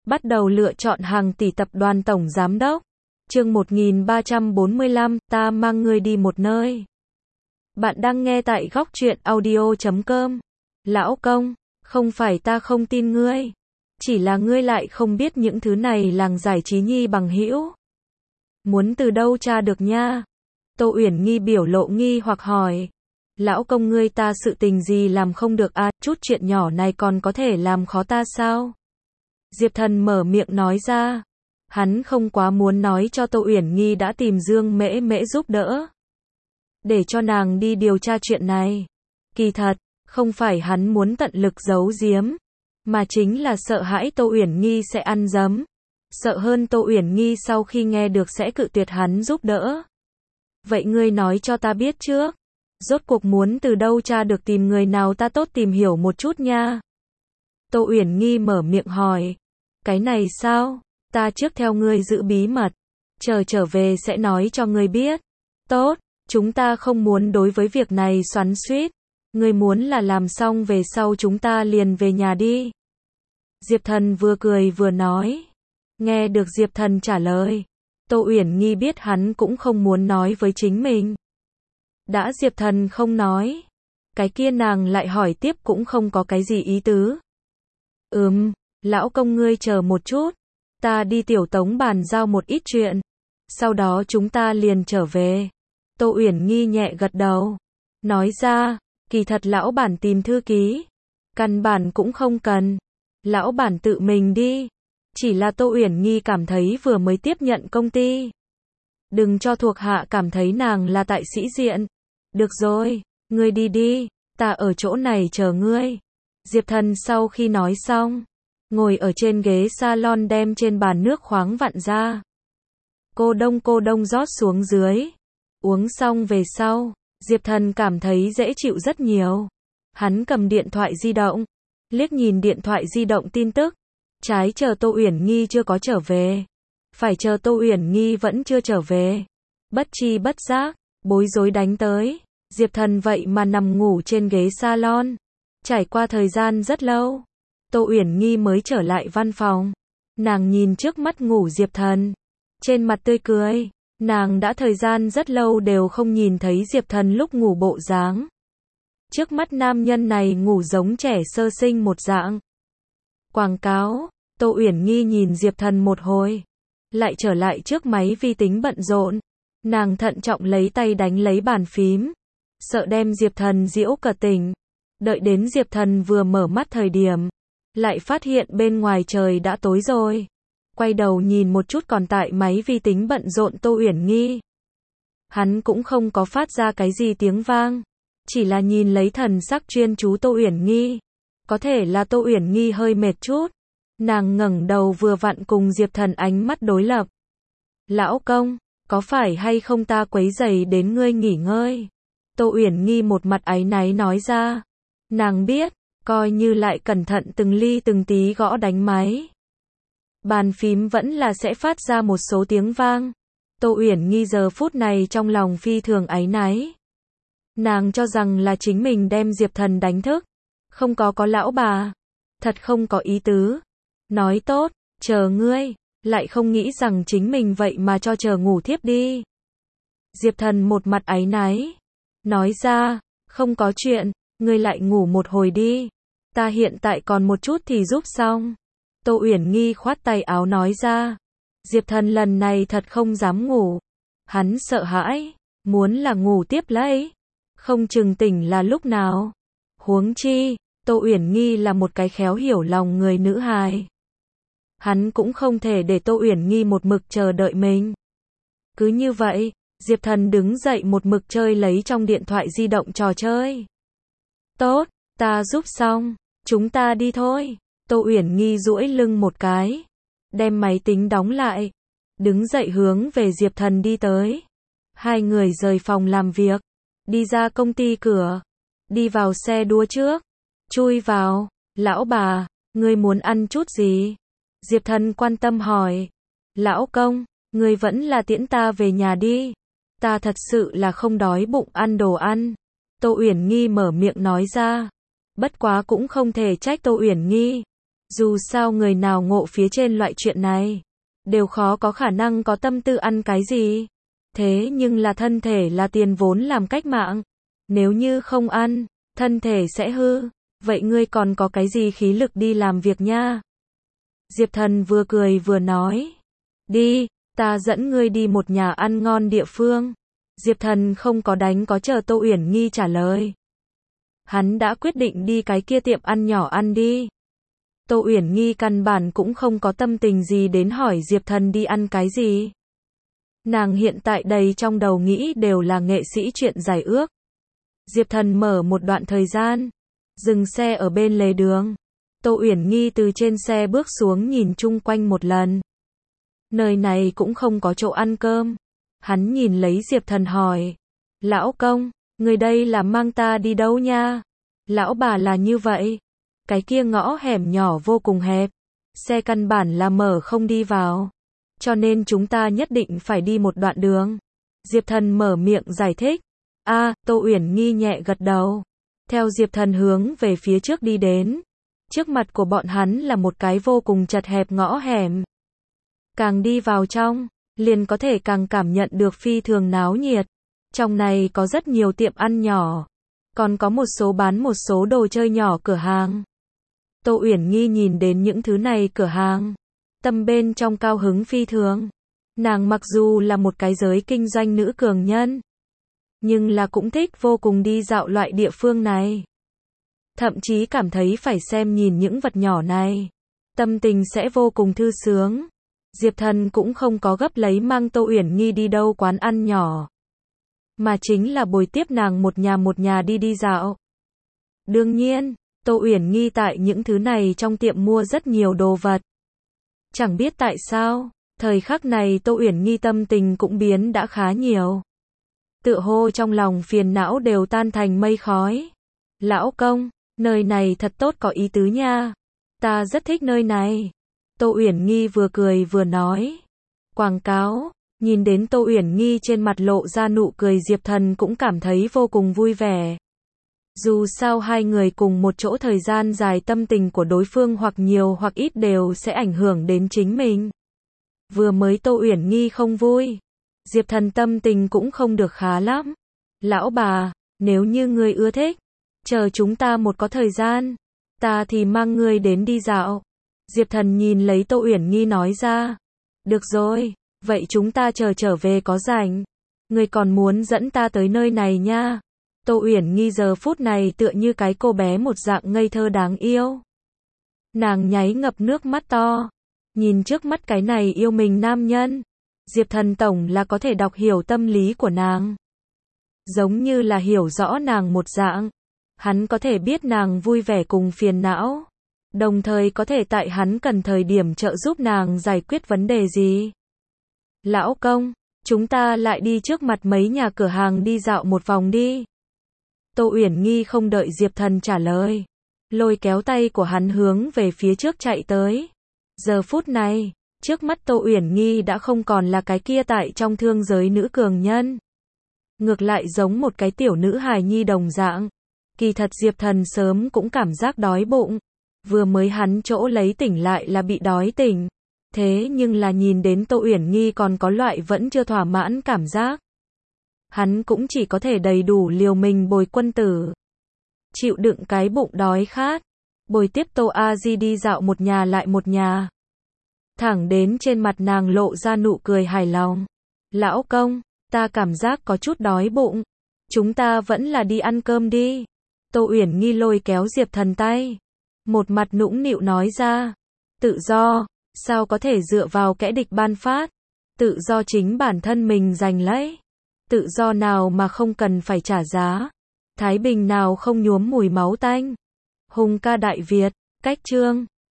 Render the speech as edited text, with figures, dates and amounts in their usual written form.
Bắt đầu lựa chọn hàng tỷ tập đoàn tổng giám đốc. Chương 1345, ta mang ngươi đi một nơi. Bạn đang nghe tại góc truyện audio.com. Lão công, không phải ta không tin ngươi. Chỉ là ngươi lại không biết những thứ này làng giải trí nhi bằng hữu. Muốn từ đâu tra được nha? Tô Uyển Nhi biểu lộ nghi hoặc hỏi. Lão công ngươi ta sự tình gì làm không được à, chút chuyện nhỏ này còn có thể làm khó ta sao? Diệp Thần mở miệng nói ra. Hắn không quá muốn nói cho Tô Uyển Nhi đã tìm Dương Mễ Mễ giúp đỡ. Để cho nàng đi điều tra chuyện này. Kỳ thật, không phải hắn muốn tận lực giấu giếm, mà chính là sợ hãi Tô Uyển Nhi sẽ ăn dấm. Sợ hơn Tô Uyển Nhi sau khi nghe được sẽ cự tuyệt hắn giúp đỡ. Vậy ngươi nói cho ta biết trước. Rốt cuộc muốn từ đâu tra được tìm người nào ta tốt tìm hiểu một chút nha. Tô Uyển Nhi mở miệng hỏi. Cái này sao? Ta trước theo ngươi giữ bí mật. Trở về sẽ nói cho ngươi biết. Tốt, chúng ta không muốn đối với việc này xoắn xuýt. Ngươi muốn là làm xong về sau chúng ta liền về nhà đi. Diệp Thần vừa cười vừa nói. Nghe được Diệp Thần trả lời, Tô Uyển Nhi biết hắn cũng không muốn nói với chính mình. Đã Diệp Thần không nói, cái kia nàng lại hỏi tiếp cũng không có cái gì ý tứ. Lão công ngươi chờ một chút, ta đi tiểu tống bàn giao một ít chuyện, sau đó chúng ta liền trở về. Tô Uyển Nhi nhẹ gật đầu, nói ra, kỳ thật lão bản tìm thư ký, căn bản cũng không cần, lão bản tự mình đi. Chỉ là Tô Uyển Nhi cảm thấy vừa mới tiếp nhận công ty. Đừng cho thuộc hạ cảm thấy nàng là tại sĩ diện. Được rồi, ngươi đi đi, ta ở chỗ này chờ ngươi. Diệp Thần sau khi nói xong, ngồi ở trên ghế salon đem trên bàn nước khoáng vặn ra. Cô đông rót xuống dưới. Uống xong về sau, Diệp Thần cảm thấy dễ chịu rất nhiều. Hắn cầm điện thoại di động, liếc nhìn điện thoại di động tin tức. Trái chờ Tô Uyển Nhi chưa có trở về, phải chờ Tô Uyển Nhi vẫn chưa trở về. Bất chi bất giác, bối rối đánh tới. Diệp Thần vậy mà nằm ngủ trên ghế salon. Trải qua thời gian rất lâu, Tô Uyển Nhi mới trở lại văn phòng. Nàng nhìn trước mắt ngủ Diệp Thần, trên mặt tươi cười. Nàng đã thời gian rất lâu đều không nhìn thấy Diệp Thần lúc ngủ bộ dáng. Trước mắt nam nhân này ngủ giống trẻ sơ sinh một dạng. Quảng cáo. Tô Uyển Nhi nhìn Diệp Thần một hồi, lại trở lại trước máy vi tính bận rộn. Nàng thận trọng lấy tay đánh lấy bàn phím, sợ đem Diệp Thần giễu cả tỉnh. Đợi đến Diệp Thần vừa mở mắt thời điểm, lại phát hiện bên ngoài trời đã tối rồi. Quay đầu nhìn một chút còn tại máy vi tính bận rộn Tô Uyển Nhi. Hắn cũng không có phát ra cái gì tiếng vang, chỉ là nhìn lấy thần sắc chuyên chú Tô Uyển Nhi. Có thể là Tô Uyển Nhi hơi mệt chút. Nàng ngẩng đầu vừa vặn cùng Diệp Thần ánh mắt đối lập. Lão công, có phải hay không ta quấy rầy đến ngươi nghỉ ngơi? Tô Uyển Nhi một mặt áy náy nói ra. Nàng biết, coi như lại cẩn thận từng ly từng tí gõ đánh máy. Bàn phím vẫn là sẽ phát ra một số tiếng vang. Tô Uyển Nhi giờ phút này trong lòng phi thường áy náy. Nàng cho rằng là chính mình đem Diệp Thần đánh thức. Không có lão bà. Thật không có ý tứ. Nói tốt, chờ ngươi, lại không nghĩ rằng chính mình vậy mà cho chờ ngủ thiếp đi. Diệp Thần một mặt áy náy, nói ra, không có chuyện, ngươi lại ngủ một hồi đi. Ta hiện tại còn một chút thì giúp xong. Tô Uyển Nhi khoát tay áo nói ra. Diệp Thần lần này thật không dám ngủ. Hắn sợ hãi, muốn là ngủ tiếp lấy, không chừng tỉnh là lúc nào. Huống chi, Tô Uyển Nhi là một cái khéo hiểu lòng người nữ hài. Hắn cũng không thể để Tô Uyển Nhi một mực chờ đợi mình. Cứ như vậy, Diệp Thần đứng dậy một mực chơi lấy trong điện thoại di động trò chơi. Tốt, ta giúp xong, chúng ta đi thôi. Tô Uyển Nhi duỗi lưng một cái, đem máy tính đóng lại, đứng dậy hướng về Diệp Thần đi tới. Hai người rời phòng làm việc, đi ra công ty cửa, đi vào xe đua trước, chui vào. Lão bà, ngươi muốn ăn chút gì? Diệp Thần quan tâm hỏi. Lão công, ngươi vẫn là tiễn ta về nhà đi. Ta thật sự là không đói bụng ăn đồ ăn. Tô Uyển Nhi mở miệng nói ra. Bất quá cũng không thể trách Tô Uyển Nhi. Dù sao người nào ngộ phía trên loại chuyện này, đều khó có khả năng có tâm tư ăn cái gì. Thế nhưng là thân thể là tiền vốn làm cách mạng. Nếu như không ăn, thân thể sẽ hư. Vậy ngươi còn có cái gì khí lực đi làm việc nha? Diệp Thần vừa cười vừa nói. Đi, ta dẫn ngươi đi một nhà ăn ngon địa phương. Diệp Thần không có đánh có chờ Tô Uyển Nhi trả lời. Hắn đã quyết định đi cái kia tiệm ăn nhỏ ăn đi. Tô Uyển Nhi căn bản cũng không có tâm tình gì đến hỏi Diệp Thần đi ăn cái gì. Nàng hiện tại đầy trong đầu nghĩ đều là nghệ sĩ chuyện giải ước. Diệp Thần mở một đoạn thời gian, dừng xe ở bên lề đường. Tô Uyển Nhi từ trên xe bước xuống nhìn chung quanh một lần. Nơi này cũng không có chỗ ăn cơm. Hắn nhìn lấy Diệp Thần hỏi. Lão công, người đây là mang ta đi đâu nha? Lão bà là như vậy. Cái kia ngõ hẻm nhỏ vô cùng hẹp. Xe căn bản là mở không đi vào. Cho nên chúng ta nhất định phải đi một đoạn đường. Diệp Thần mở miệng giải thích. Tô Uyển Nhi nhẹ gật đầu. Theo Diệp Thần hướng về phía trước đi đến. Trước mặt của bọn hắn là một cái vô cùng chật hẹp ngõ hẻm. Càng đi vào trong, liền có thể càng cảm nhận được phi thường náo nhiệt. Trong này có rất nhiều tiệm ăn nhỏ. Còn có một số bán một số đồ chơi nhỏ cửa hàng. Tô Uyển Nhi nhìn đến những thứ này cửa hàng. Tâm bên trong cao hứng phi thường. Nàng mặc dù là một cái giới kinh doanh nữ cường nhân. Nhưng là cũng thích vô cùng đi dạo loại địa phương này. Thậm chí cảm thấy phải xem nhìn những vật nhỏ này. Tâm tình sẽ vô cùng thư sướng. Diệp Thần cũng không có gấp lấy mang Tô Uyển Nhi đi đâu quán ăn nhỏ. Mà chính là bồi tiếp nàng một nhà đi dạo. Đương nhiên, Tô Uyển Nhi tại những thứ này trong tiệm mua rất nhiều đồ vật. Chẳng biết tại sao, thời khắc này Tô Uyển Nhi tâm tình cũng biến đã khá nhiều. Tựa hồ trong lòng phiền não đều tan thành mây khói. Lão công, nơi này thật tốt có ý tứ nha. Ta rất thích nơi này. Tô Uyển Nhi vừa cười vừa nói. Quảng cáo, nhìn đến Tô Uyển Nhi trên mặt lộ ra nụ cười Diệp Thần cũng cảm thấy vô cùng vui vẻ. Dù sao hai người cùng một chỗ thời gian dài tâm tình của đối phương hoặc nhiều hoặc ít đều sẽ ảnh hưởng đến chính mình. Vừa mới Tô Uyển Nhi không vui. Diệp Thần tâm tình cũng không được khá lắm. Lão bà, nếu như ngươi ưa thích, chờ chúng ta một có thời gian, ta thì mang ngươi đến đi dạo. Diệp Thần nhìn lấy Tô Uyển Nhi nói ra. Được rồi, vậy chúng ta chờ trở về có rảnh. Ngươi còn muốn dẫn ta tới nơi này nha. Tô Uyển Nhi giờ phút này tựa như cái cô bé một dạng ngây thơ đáng yêu. Nàng nháy ngập nước mắt to. Nhìn trước mắt cái này yêu mình nam nhân. Diệp Thần tổng là có thể đọc hiểu tâm lý của nàng. Giống như là hiểu rõ nàng một dạng. Hắn có thể biết nàng vui vẻ cùng phiền não. Đồng thời có thể tại hắn cần thời điểm trợ giúp nàng giải quyết vấn đề gì. Lão công, chúng ta lại đi trước mặt mấy nhà cửa hàng đi dạo một vòng đi. Tô Uyển Nhi không đợi Diệp Thần trả lời. Lôi kéo tay của hắn hướng về phía trước chạy tới. Giờ phút này, trước mắt Tô Uyển Nhi đã không còn là cái kia tại trong thương giới nữ cường nhân. Ngược lại giống một cái tiểu nữ hài nhi đồng dạng. Kỳ thật Diệp Thần sớm cũng cảm giác đói bụng. Vừa mới hắn chỗ lấy tỉnh lại là bị đói tỉnh. Thế nhưng là nhìn đến Tô Uyển Nhi còn có loại vẫn chưa thỏa mãn cảm giác. Hắn cũng chỉ có thể đầy đủ liều mình bồi quân tử. Chịu đựng cái bụng đói khát. Bồi tiếp Tô A Di đi dạo một nhà lại một nhà. Thẳng đến trên mặt nàng lộ ra nụ cười hài lòng. Lão công, ta cảm giác có chút đói bụng. Chúng ta vẫn là đi ăn cơm đi. Tô Uyển Nhi lôi kéo Diệp Thần tay. Một mặt nũng nịu nói ra. Tự do, sao có thể dựa vào kẻ địch ban phát. Tự do chính bản thân mình giành lấy. Tự do nào mà không cần phải trả giá. Thái bình nào không nhuốm mùi máu tanh. Hùng ca Đại Việt, cách chương